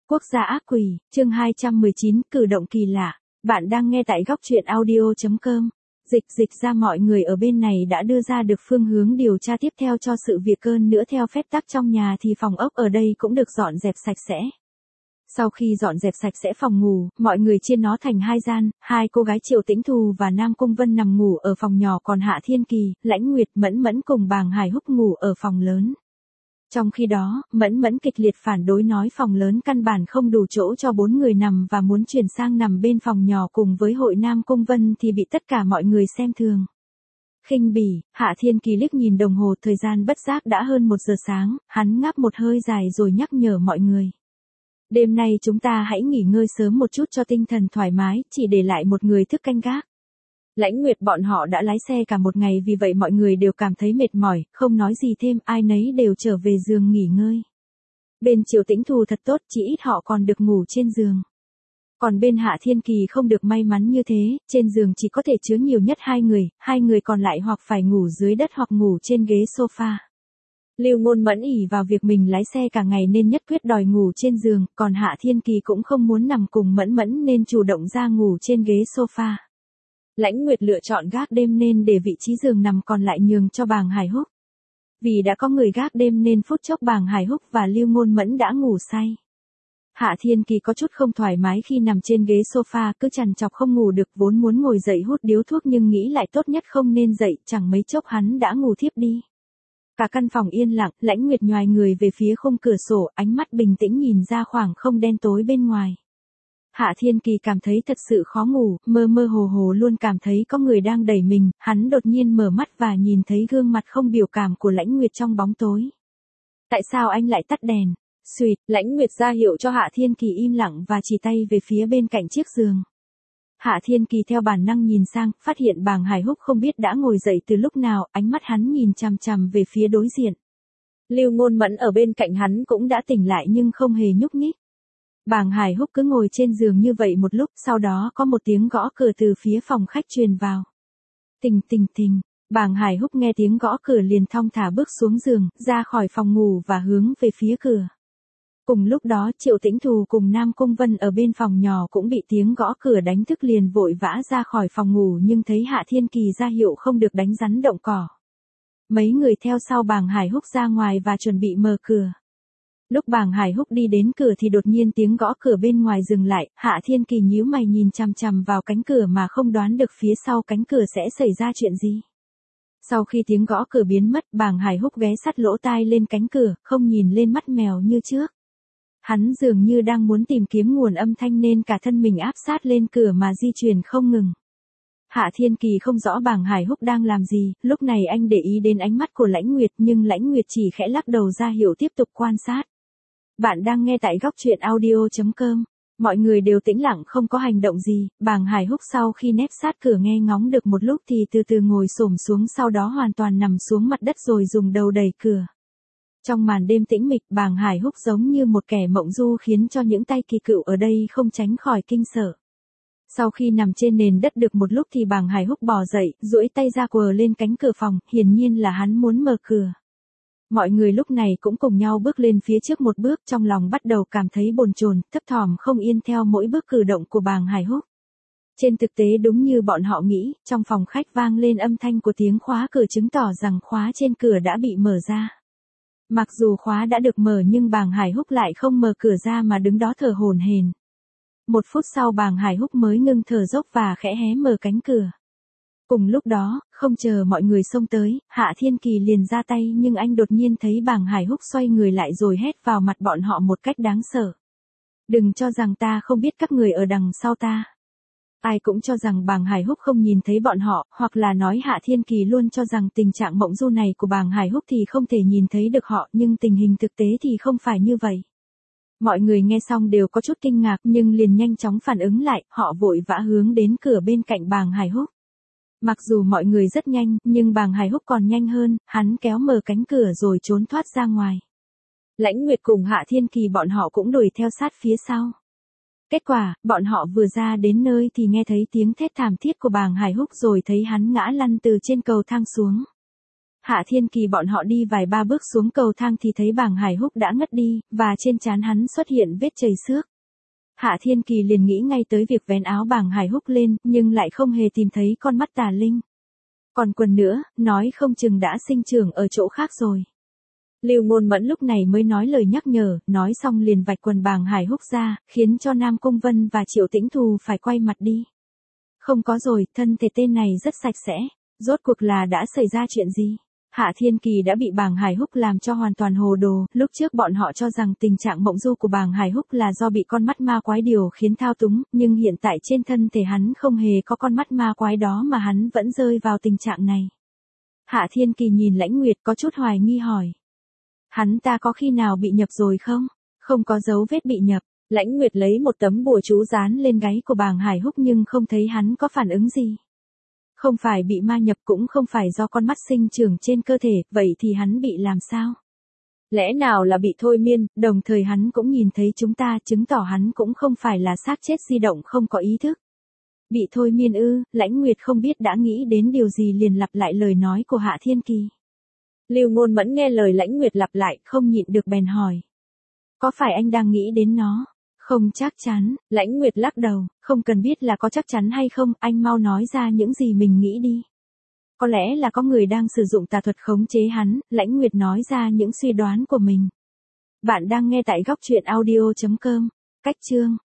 Quốc gia ác quỷ, chương 219, cử động kỳ lạ. Bạn đang nghe tại góc truyện audio.com. Dịch ra mọi người ở bên này đã đưa ra được phương hướng điều tra tiếp theo cho sự việc hơn nữa theo phép tắc trong nhà thì phòng ốc ở đây cũng được dọn dẹp sạch sẽ. Sau khi dọn dẹp sạch sẽ phòng ngủ, mọi người chia nó thành hai gian, hai cô gái Triệu Tĩnh Thù và Nam Cung Vân nằm ngủ ở phòng nhỏ còn Hạ Thiên Kỳ, Lãnh Nguyệt, Mẫn Mẫn cùng Bàng Hải Húc ngủ ở phòng lớn. Trong khi đó, Mẫn Mẫn kịch liệt phản đối nói phòng lớn căn bản không đủ chỗ cho 4 người nằm và muốn chuyển sang nằm bên phòng nhỏ cùng với hội Nam Cung Vân thì bị tất cả mọi người xem thường. Khinh bỉ, Hạ Thiên Kỳ liếc nhìn đồng hồ, thời gian bất giác đã hơn 1 giờ sáng, hắn ngáp một hơi dài rồi nhắc nhở mọi người. Đêm nay chúng ta hãy nghỉ ngơi sớm một chút cho tinh thần thoải mái, chỉ để lại một người thức canh gác. Lãnh Nguyệt bọn họ đã lái xe cả một ngày vì vậy mọi người đều cảm thấy mệt mỏi, không nói gì thêm, ai nấy đều trở về giường nghỉ ngơi. Bên Triệu Tĩnh Thù thật tốt, chỉ ít họ còn được ngủ trên giường. Còn bên Hạ Thiên Kỳ không được may mắn như thế, trên giường chỉ có thể chứa nhiều nhất 2 người còn lại hoặc phải ngủ dưới đất hoặc ngủ trên ghế sofa. Lưu Ngôn Mẫn ỷ vào việc mình lái xe cả ngày nên nhất quyết đòi ngủ trên giường, còn Hạ Thiên Kỳ cũng không muốn nằm cùng Mẫn Mẫn nên chủ động ra ngủ trên ghế sofa. Lãnh Nguyệt lựa chọn gác đêm nên để vị trí giường nằm còn lại nhường cho Bàng Hải Húc. Vì đã có người gác đêm nên phút chốc Bàng Hải Húc và Lưu Ngôn Mẫn đã ngủ say. Hạ Thiên Kỳ có chút không thoải mái khi nằm trên ghế sofa, cứ trằn trọc không ngủ được, vốn muốn ngồi dậy hút điếu thuốc nhưng nghĩ lại tốt nhất không nên dậy, chẳng mấy chốc hắn đã ngủ thiếp đi. Cả căn phòng yên lặng, Lãnh Nguyệt nhoài người về phía khung cửa sổ, ánh mắt bình tĩnh nhìn ra khoảng không đen tối bên ngoài. Hạ Thiên Kỳ cảm thấy thật sự khó ngủ, mơ mơ hồ hồ luôn cảm thấy có người đang đẩy mình, hắn đột nhiên mở mắt và nhìn thấy gương mặt không biểu cảm của Lãnh Nguyệt trong bóng tối. Tại sao anh lại tắt đèn? Xuỵt, Lãnh Nguyệt ra hiệu cho Hạ Thiên Kỳ im lặng và chỉ tay về phía bên cạnh chiếc giường. Hạ Thiên Kỳ theo bản năng nhìn sang, phát hiện Bàng Hải Húc không biết đã ngồi dậy từ lúc nào, ánh mắt hắn nhìn chằm chằm về phía đối diện. Lưu Ngôn Mẫn ở bên cạnh hắn cũng đã tỉnh lại nhưng không hề nhúc nhích. Bàng Hải Húc cứ ngồi trên giường như vậy một lúc, sau đó có một tiếng gõ cửa từ phía phòng khách truyền vào. Tình. Bàng Hải Húc nghe tiếng gõ cửa liền thong thả bước xuống giường, ra khỏi phòng ngủ và hướng về phía cửa. Cùng lúc đó Triệu Tĩnh Thù cùng Nam Cung Vân ở bên phòng nhỏ cũng bị tiếng gõ cửa đánh thức liền vội vã ra khỏi phòng ngủ nhưng thấy Hạ Thiên Kỳ ra hiệu không được đánh rắn động cỏ. Mấy người theo sau Bàng Hải Húc ra ngoài và chuẩn bị mở cửa. Lúc Bàng Hải Húc đi đến cửa thì đột nhiên tiếng gõ cửa bên ngoài dừng lại, Hạ Thiên Kỳ nhíu mày nhìn chằm chằm vào cánh cửa mà không đoán được phía sau cánh cửa sẽ xảy ra chuyện gì. Sau khi tiếng gõ cửa biến mất, Bàng Hải Húc ghé sát lỗ tai lên cánh cửa, không nhìn lên mắt mèo như trước. Hắn dường như đang muốn tìm kiếm nguồn âm thanh nên cả thân mình áp sát lên cửa mà di chuyển không ngừng. Hạ Thiên Kỳ không rõ Bàng Hải Húc đang làm gì, lúc này anh để ý đến ánh mắt của Lãnh Nguyệt nhưng Lãnh Nguyệt chỉ khẽ lắc đầu ra hiệu tiếp tục quan sát. Bạn đang nghe tại góc truyện audio.com. Mọi người đều tĩnh lặng không có hành động gì, Bàng Hải Húc sau khi nép sát cửa nghe ngóng được một lúc thì từ từ ngồi xổm xuống, sau đó hoàn toàn nằm xuống mặt đất rồi dùng đầu đẩy cửa. Trong màn đêm tĩnh mịch, Bàng Hải Húc giống như một kẻ mộng du khiến cho những tay kỳ cựu ở đây không tránh khỏi kinh sợ. Sau khi nằm trên nền đất được một lúc thì Bàng Hải Húc bò dậy, duỗi tay ra quờ lên cánh cửa phòng, hiển nhiên là hắn muốn mở cửa. Mọi người lúc này cũng cùng nhau bước lên phía trước một bước, trong lòng bắt đầu cảm thấy bồn chồn, thấp thỏm không yên theo mỗi bước cử động của Bàng Hải Húc. Trên thực tế đúng như bọn họ nghĩ, trong phòng khách vang lên âm thanh của tiếng khóa cửa chứng tỏ rằng khóa trên cửa đã bị mở ra. Mặc dù khóa đã được mở nhưng Bàng Hải Húc lại không mở cửa ra mà đứng đó thở hổn hển. 1 phút sau Bàng Hải Húc mới ngưng thở dốc và khẽ hé mở cánh cửa. Cùng lúc đó, không chờ mọi người xông tới, Hạ Thiên Kỳ liền ra tay nhưng anh đột nhiên thấy Bàng Hải Húc xoay người lại rồi hét vào mặt bọn họ một cách đáng sợ. Đừng cho rằng ta không biết các người ở đằng sau ta. Ai cũng cho rằng Bàng Hải Húc không nhìn thấy bọn họ, hoặc là nói Hạ Thiên Kỳ luôn cho rằng tình trạng mộng du này của Bàng Hải Húc thì không thể nhìn thấy được họ, nhưng tình hình thực tế thì không phải như vậy. Mọi người nghe xong đều có chút kinh ngạc nhưng liền nhanh chóng phản ứng lại, họ vội vã hướng đến cửa bên cạnh Bàng Hải Húc. Mặc dù mọi người rất nhanh, nhưng Bàng Hải Húc còn nhanh hơn, hắn kéo mở cánh cửa rồi trốn thoát ra ngoài. Lãnh Nguyệt cùng Hạ Thiên Kỳ bọn họ cũng đuổi theo sát phía sau. Kết quả, bọn họ vừa ra đến nơi thì nghe thấy tiếng thét thảm thiết của Bàng Hải Húc rồi thấy hắn ngã lăn từ trên cầu thang xuống. Hạ Thiên Kỳ bọn họ đi vài ba bước xuống cầu thang thì thấy Bàng Hải Húc đã ngất đi, và trên trán hắn xuất hiện vết chảy xước. Hạ Thiên Kỳ liền nghĩ ngay tới việc vén áo Bàng Hải Húc lên, nhưng lại không hề tìm thấy con mắt tà linh. Còn quần nữa, nói không chừng đã sinh trưởng ở chỗ khác rồi. Lưu Ngôn Mẫn lúc này mới nói lời nhắc nhở, nói xong liền vạch quần Bàng Hải Húc ra, khiến cho Nam Cung Vân và Triệu Tĩnh Thù phải quay mặt đi. Không có rồi, thân thể tên này rất sạch sẽ. Rốt cuộc là đã xảy ra chuyện gì? Hạ Thiên Kỳ đã bị Bàng Hải Húc làm cho hoàn toàn hồ đồ, lúc trước bọn họ cho rằng tình trạng mộng du của Bàng Hải Húc là do bị con mắt ma quái điều khiến thao túng, nhưng hiện tại trên thân thể hắn không hề có con mắt ma quái đó mà hắn vẫn rơi vào tình trạng này. Hạ Thiên Kỳ nhìn Lãnh Nguyệt có chút hoài nghi hỏi. Hắn ta có khi nào bị nhập rồi không? Không có dấu vết bị nhập. Lãnh Nguyệt lấy một tấm bùa chú dán lên gáy của Bàng Hải Húc nhưng không thấy hắn có phản ứng gì. Không phải bị ma nhập cũng không phải do con mắt sinh trưởng trên cơ thể, vậy thì hắn bị làm sao? Lẽ nào là bị thôi miên, đồng thời hắn cũng nhìn thấy chúng ta, chứng tỏ hắn cũng không phải là xác chết di động không có ý thức. Bị thôi miên ư? Lãnh Nguyệt không biết đã nghĩ đến điều gì liền lặp lại lời nói của Hạ Thiên Kỳ. Lưu Ngôn Mẫn nghe lời Lãnh Nguyệt lặp lại, không nhịn được bèn hỏi. Có phải anh đang nghĩ đến nó? Không chắc chắn, Lãnh Nguyệt lắc đầu, không cần biết là có chắc chắn hay không, anh mau nói ra những gì mình nghĩ đi. Có lẽ là có người đang sử dụng tà thuật khống chế hắn, Lãnh Nguyệt nói ra những suy đoán của mình. Bạn đang nghe tại góc truyện audio.com, cách chương.